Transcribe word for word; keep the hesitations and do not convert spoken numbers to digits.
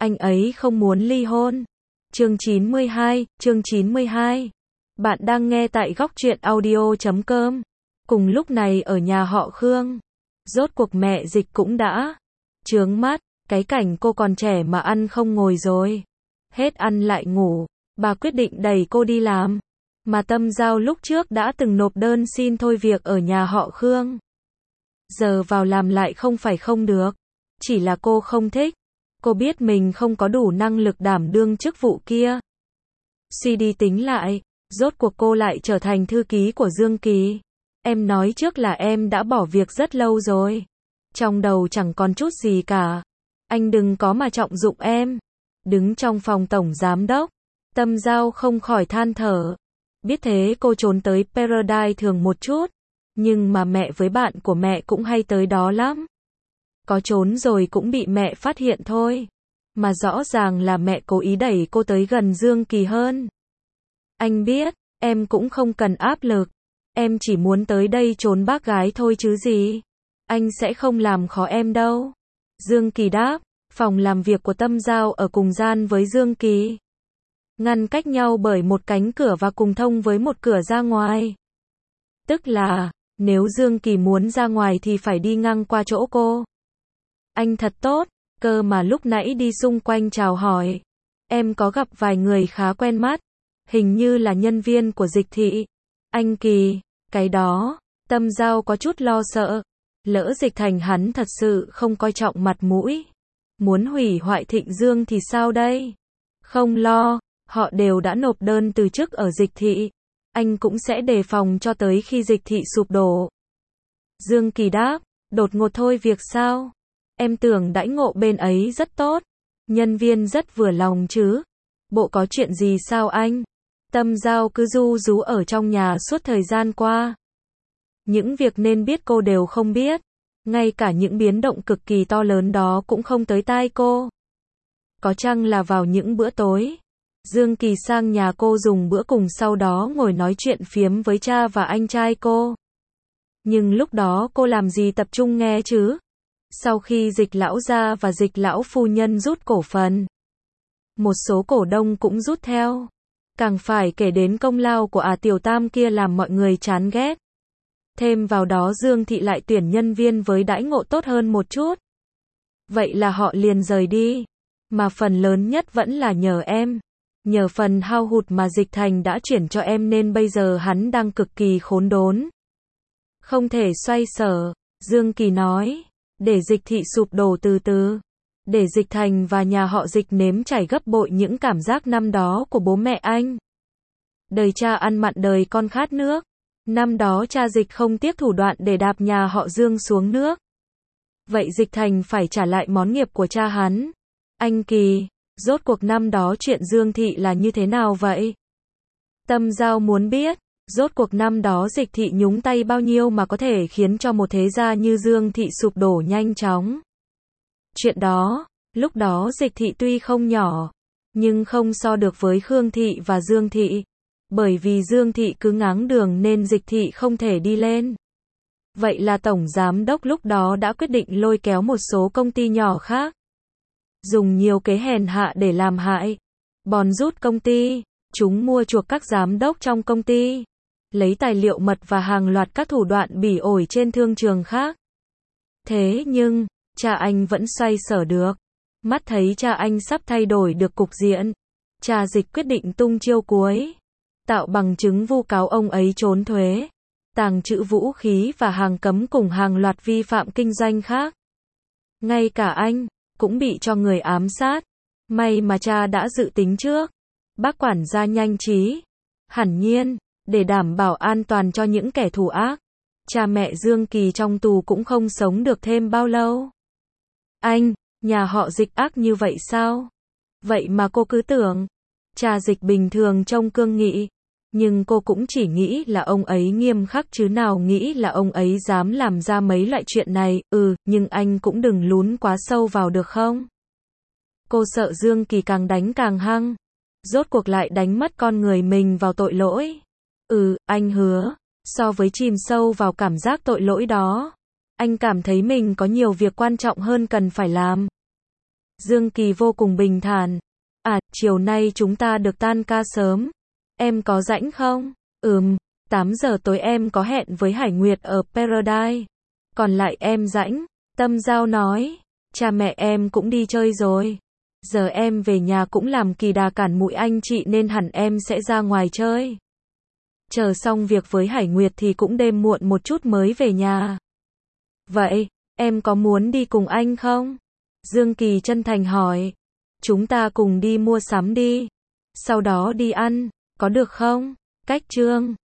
anh ấy không muốn ly hôn. Chương chín mươi hai, chương chín mươi hai. Bạn đang nghe tại góc truyện audio chấm com. Cùng lúc này ở nhà họ Khương, rốt cuộc mẹ Dịch cũng đã chướng mắt, cái cảnh cô còn trẻ mà ăn không ngồi rồi. Hết ăn lại ngủ, bà quyết định đẩy cô đi làm. Mà Tâm Giao lúc trước đã từng nộp đơn xin thôi việc ở nhà họ Khương. Giờ vào làm lại không phải không được, chỉ là cô không thích. Cô biết mình không có đủ năng lực đảm đương chức vụ kia. Suy đi tính lại, rốt cuộc cô lại trở thành thư ký của Dương Kỳ. Em nói trước là em đã bỏ việc rất lâu rồi. Trong đầu chẳng còn chút gì cả. Anh đừng có mà trọng dụng em. Đứng trong phòng tổng giám đốc, Tâm Giao không khỏi than thở. Biết thế cô trốn tới Paradise thường một chút. Nhưng mà mẹ với bạn của mẹ cũng hay tới đó lắm. Có trốn rồi cũng bị mẹ phát hiện thôi. Mà rõ ràng là mẹ cố ý đẩy cô tới gần Dương Kỳ hơn. Anh biết, em cũng không cần áp lực. Em chỉ muốn tới đây trốn bác gái thôi chứ gì. Anh sẽ không làm khó em đâu. Dương Kỳ đáp, phòng làm việc của Tâm Giao ở cùng gian với Dương Kỳ. Ngăn cách nhau bởi một cánh cửa và cùng thông với một cửa ra ngoài. Tức là, nếu Dương Kỳ muốn ra ngoài thì phải đi ngang qua chỗ cô. Anh thật tốt, cơ mà lúc nãy đi xung quanh chào hỏi. Em có gặp vài người khá quen mắt. Hình như là nhân viên của Dịch thị. Anh Kỳ, cái đó, Tâm Giao có chút lo sợ. Lỡ Dịch Thành hắn thật sự không coi trọng mặt mũi. Muốn hủy hoại Thịnh Dương thì sao đây? Không lo, họ đều đã nộp đơn từ chức ở Dịch thị. Anh cũng sẽ đề phòng cho tới khi Dịch thị sụp đổ. Dương Kỳ đáp, đột ngột thôi việc sao? Em tưởng đãi ngộ bên ấy rất tốt. Nhân viên rất vừa lòng chứ. Bộ có chuyện gì sao anh? Tâm Giao cứ ru rú ở trong nhà suốt thời gian qua. Những việc nên biết cô đều không biết. Ngay cả những biến động cực kỳ to lớn đó cũng không tới tai cô. Có chăng là vào những bữa tối, Dương Kỳ sang nhà cô dùng bữa cùng sau đó ngồi nói chuyện phiếm với cha và anh trai cô. Nhưng lúc đó cô làm gì tập trung nghe chứ? Sau khi Dịch lão gia và Dịch lão phu nhân rút cổ phần, một số cổ đông cũng rút theo. Càng phải kể đến công lao của à Tiểu Tam kia làm mọi người chán ghét. Thêm vào đó Dương thị lại tuyển nhân viên với đãi ngộ tốt hơn một chút. Vậy là họ liền rời đi. Mà phần lớn nhất vẫn là nhờ em. Nhờ phần hao hụt mà Dịch Thành đã chuyển cho em nên bây giờ hắn đang cực kỳ khốn đốn. Không thể xoay sở, Dương Kỳ nói. Để Dịch thị sụp đổ từ từ. Để Dịch Thành và nhà họ Dịch nếm trải gấp bội những cảm giác năm đó của bố mẹ anh. Đời cha ăn mặn đời con khát nước. Năm đó cha Dịch không tiếc thủ đoạn để đạp nhà họ Dương xuống nước. Vậy Dịch Thành phải trả lại món nghiệp của cha hắn. Anh Kỳ, rốt cuộc năm đó chuyện Dương thị là như thế nào vậy? Tâm Giao muốn biết, rốt cuộc năm đó Dịch thị nhúng tay bao nhiêu mà có thể khiến cho một thế gia như Dương thị sụp đổ nhanh chóng. Chuyện đó, lúc đó Dịch thị tuy không nhỏ, nhưng không so được với Khương thị và Dương thị. Bởi vì Dương thị cứ ngáng đường nên Dịch thị không thể đi lên. Vậy là tổng giám đốc lúc đó đã quyết định lôi kéo một số công ty nhỏ khác. Dùng nhiều kế hèn hạ để làm hại. Bòn rút công ty, chúng mua chuộc các giám đốc trong công ty. Lấy tài liệu mật và hàng loạt các thủ đoạn bỉ ổi trên thương trường khác. Thế nhưng, cha anh vẫn xoay sở được. Mắt thấy cha anh sắp thay đổi được cục diện. Cha Dịch quyết định tung chiêu cuối. Tạo bằng chứng vu cáo ông ấy trốn thuế, tàng trữ vũ khí và hàng cấm cùng hàng loạt vi phạm kinh doanh khác. Ngay cả anh, cũng bị cho người ám sát. May mà cha đã dự tính trước. Bác quản gia nhanh trí. Hẳn nhiên, để đảm bảo an toàn cho những kẻ thù ác. Cha mẹ Dương Kỳ trong tù cũng không sống được thêm bao lâu. Anh, nhà họ Dịch ác như vậy sao? Vậy mà cô cứ tưởng, cha Dịch bình thường trông cương nghị. Nhưng cô cũng chỉ nghĩ là ông ấy nghiêm khắc chứ nào nghĩ là ông ấy dám làm ra mấy loại chuyện này. Ừ, nhưng anh cũng đừng lún quá sâu vào được không? Cô sợ Dương Kỳ càng đánh càng hăng. Rốt cuộc lại đánh mất con người mình vào tội lỗi. Ừ, anh hứa, so với chìm sâu vào cảm giác tội lỗi đó, anh cảm thấy mình có nhiều việc quan trọng hơn cần phải làm. Dương Kỳ vô cùng bình thản. À, chiều nay chúng ta được tan ca sớm. Em có rảnh không? Ừm, tám giờ tối em có hẹn với Hải Nguyệt ở Paradise. Còn lại em rảnh. Tâm Giao nói. Cha mẹ em cũng đi chơi rồi. Giờ em về nhà cũng làm kỳ đà cản mũi anh chị nên hẳn em sẽ ra ngoài chơi. Chờ xong việc với Hải Nguyệt thì cũng đêm muộn một chút mới về nhà. Vậy, em có muốn đi cùng anh không? Dương Kỳ chân thành hỏi. Chúng ta cùng đi mua sắm đi. Sau đó đi ăn, có được không? Cách Trương.